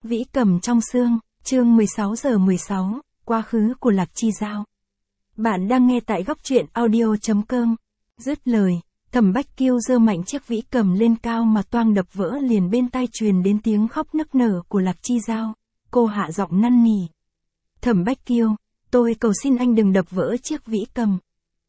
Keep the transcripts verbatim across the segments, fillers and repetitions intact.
Vĩ Cầm trong xương, chương mười sáu giờ mười sáu, quá khứ của Lạc Chi Dao. Bạn đang nghe tại góc truyện audio chấm com. Dứt lời, Thẩm Bách Kiêu giơ mạnh chiếc vĩ cầm lên cao mà toang đập vỡ, liền bên tai truyền đến tiếng khóc nức nở của Lạc Chi Dao. Cô hạ giọng năn nỉ. Thẩm Bách Kiêu, tôi cầu xin anh đừng đập vỡ chiếc vĩ cầm.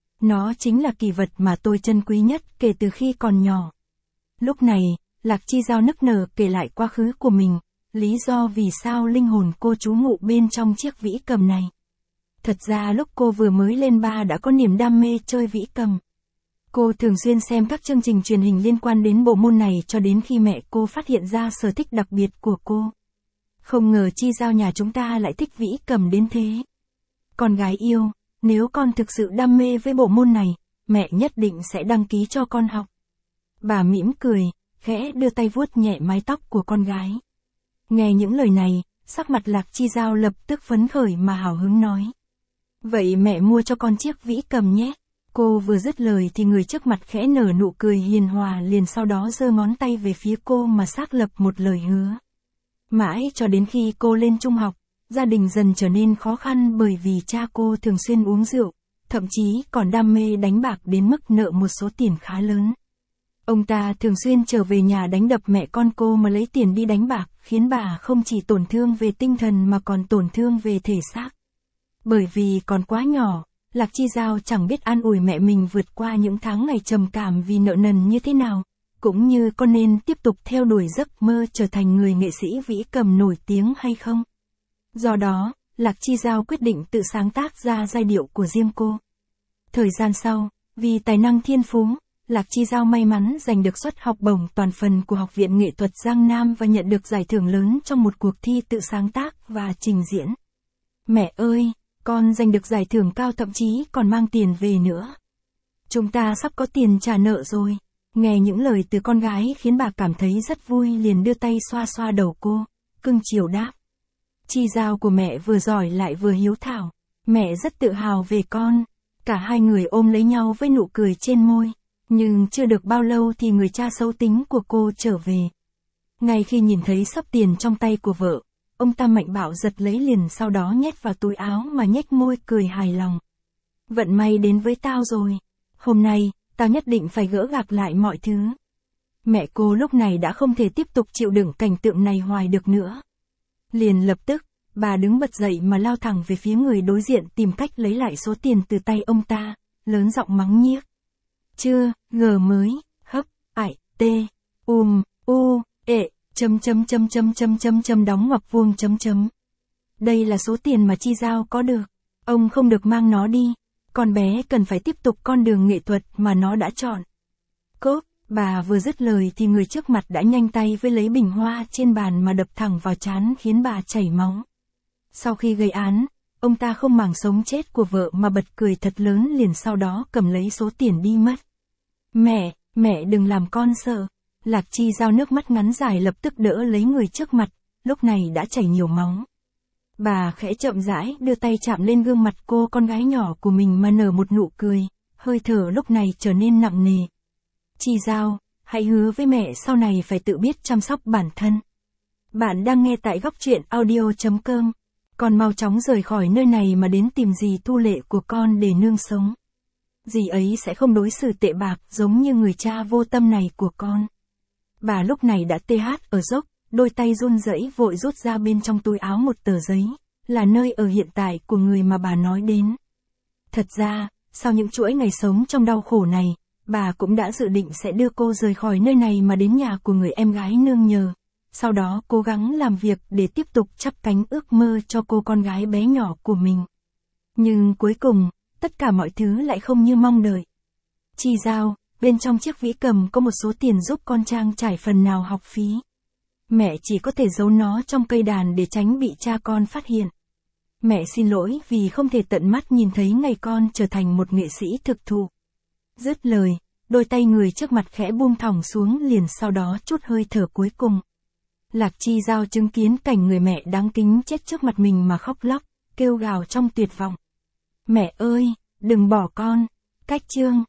Nó chính là kỳ vật mà tôi trân quý nhất kể từ khi còn nhỏ. Lúc này, Lạc Chi Dao nức nở kể lại quá khứ của mình, lý do vì sao linh hồn cô trú ngụ bên trong chiếc vĩ cầm này. Thật ra lúc cô vừa mới lên ba đã có niềm đam mê chơi vĩ cầm. Cô thường xuyên xem các chương trình truyền hình liên quan đến bộ môn này cho đến khi mẹ cô phát hiện ra sở thích đặc biệt của cô. Không ngờ Chi Dao nhà chúng ta lại thích vĩ cầm đến thế. Con gái yêu, nếu con thực sự đam mê với bộ môn này, mẹ nhất định sẽ đăng ký cho con học. Bà mỉm cười, khẽ đưa tay vuốt nhẹ mái tóc của con gái. Nghe những lời này, sắc mặt Lạc Chi Dao lập tức phấn khởi mà hào hứng nói. Vậy mẹ mua cho con chiếc vĩ cầm nhé. Cô vừa dứt lời thì người trước mặt khẽ nở nụ cười hiền hòa, liền sau đó giơ ngón tay về phía cô mà xác lập một lời hứa. Mãi cho đến khi cô lên trung học, gia đình dần trở nên khó khăn bởi vì cha cô thường xuyên uống rượu, thậm chí còn đam mê đánh bạc đến mức nợ một số tiền khá lớn. Ông ta thường xuyên trở về nhà đánh đập mẹ con cô mà lấy tiền đi đánh bạc, khiến bà không chỉ tổn thương về tinh thần mà còn tổn thương về thể xác. Bởi vì còn quá nhỏ, Lạc Chi Dao chẳng biết an ủi mẹ mình vượt qua những tháng ngày trầm cảm vì nợ nần như thế nào, cũng như có nên tiếp tục theo đuổi giấc mơ trở thành người nghệ sĩ vĩ cầm nổi tiếng hay không. Do đó, Lạc Chi Dao quyết định tự sáng tác ra giai điệu của riêng cô. Thời gian sau, vì tài năng thiên phú, Lạc Chi Dao may mắn giành được suất học bổng toàn phần của Học viện Nghệ thuật Giang Nam và nhận được giải thưởng lớn trong một cuộc thi tự sáng tác và trình diễn. Mẹ ơi, con giành được giải thưởng cao, thậm chí còn mang tiền về nữa. Chúng ta sắp có tiền trả nợ rồi. Nghe những lời từ con gái khiến bà cảm thấy rất vui, liền đưa tay xoa xoa đầu cô, cưng chiều đáp. Chi Dao của mẹ vừa giỏi lại vừa hiếu thảo. Mẹ rất tự hào về con. Cả hai người ôm lấy nhau với nụ cười trên môi. Nhưng chưa được bao lâu thì người cha xấu tính của cô trở về. Ngay khi nhìn thấy xấp tiền trong tay của vợ, ông ta mạnh bạo giật lấy liền, sau đó nhét vào túi áo mà nhếch môi cười hài lòng. Vận may đến với tao rồi. Hôm nay, tao nhất định phải gỡ gạc lại mọi thứ. Mẹ cô lúc này đã không thể tiếp tục chịu đựng cảnh tượng này hoài được nữa. Liền lập tức, bà đứng bật dậy mà lao thẳng về phía người đối diện, tìm cách lấy lại số tiền từ tay ông ta, lớn giọng mắng nhiếc. Chưa, ngờ mới, hấp, ải, tê, um, u, ệ, chấm chấm chấm chấm chấm chấm chấm đóng ngoặc vuông chấm chấm. Đây là số tiền mà Chi Dao có được. Ông không được mang nó đi. Con bé cần phải tiếp tục con đường nghệ thuật mà nó đã chọn. Cốp, bà vừa dứt lời thì người trước mặt đã nhanh tay với lấy bình hoa trên bàn mà đập thẳng vào trán, khiến bà chảy máu. Sau khi gây án, ông ta không màng sống chết của vợ mà bật cười thật lớn, liền sau đó cầm lấy số tiền đi mất. Mẹ, mẹ đừng làm con sợ. Lạc Chi Dao nước mắt ngắn dài lập tức đỡ lấy người trước mặt, lúc này đã chảy nhiều máu. Bà khẽ chậm rãi đưa tay chạm lên gương mặt cô con gái nhỏ của mình mà nở một nụ cười, hơi thở lúc này trở nên nặng nề. Chi Dao, hãy hứa với mẹ sau này phải tự biết chăm sóc bản thân. Bạn đang nghe tại góc truyện audio chấm com. Con mau chóng rời khỏi nơi này mà đến tìm dì Thu Lệ của con để nương sống. Dì ấy sẽ không đối xử tệ bạc giống như người cha vô tâm này của con. Bà lúc này đã tê hát ở dốc, đôi tay run rẩy vội rút ra bên trong túi áo một tờ giấy, là nơi ở hiện tại của người mà bà nói đến. Thật ra, sau những chuỗi ngày sống trong đau khổ này, bà cũng đã dự định sẽ đưa cô rời khỏi nơi này mà đến nhà của người em gái nương nhờ. Sau đó cố gắng làm việc để tiếp tục chắp cánh ước mơ cho cô con gái bé nhỏ của mình. Nhưng cuối cùng, tất cả mọi thứ lại không như mong đợi. Chi Dao, bên trong chiếc vĩ cầm có một số tiền giúp con trang trải phần nào học phí. Mẹ chỉ có thể giấu nó trong cây đàn để tránh bị cha con phát hiện. Mẹ xin lỗi vì không thể tận mắt nhìn thấy ngày con trở thành một nghệ sĩ thực thụ. Dứt lời, đôi tay người trước mặt khẽ buông thõng xuống, liền sau đó chút hơi thở cuối cùng. Lạc Chi Dao chứng kiến cảnh người mẹ đáng kính chết trước mặt mình mà khóc lóc, kêu gào trong tuyệt vọng. Mẹ ơi, đừng bỏ con. Cách chương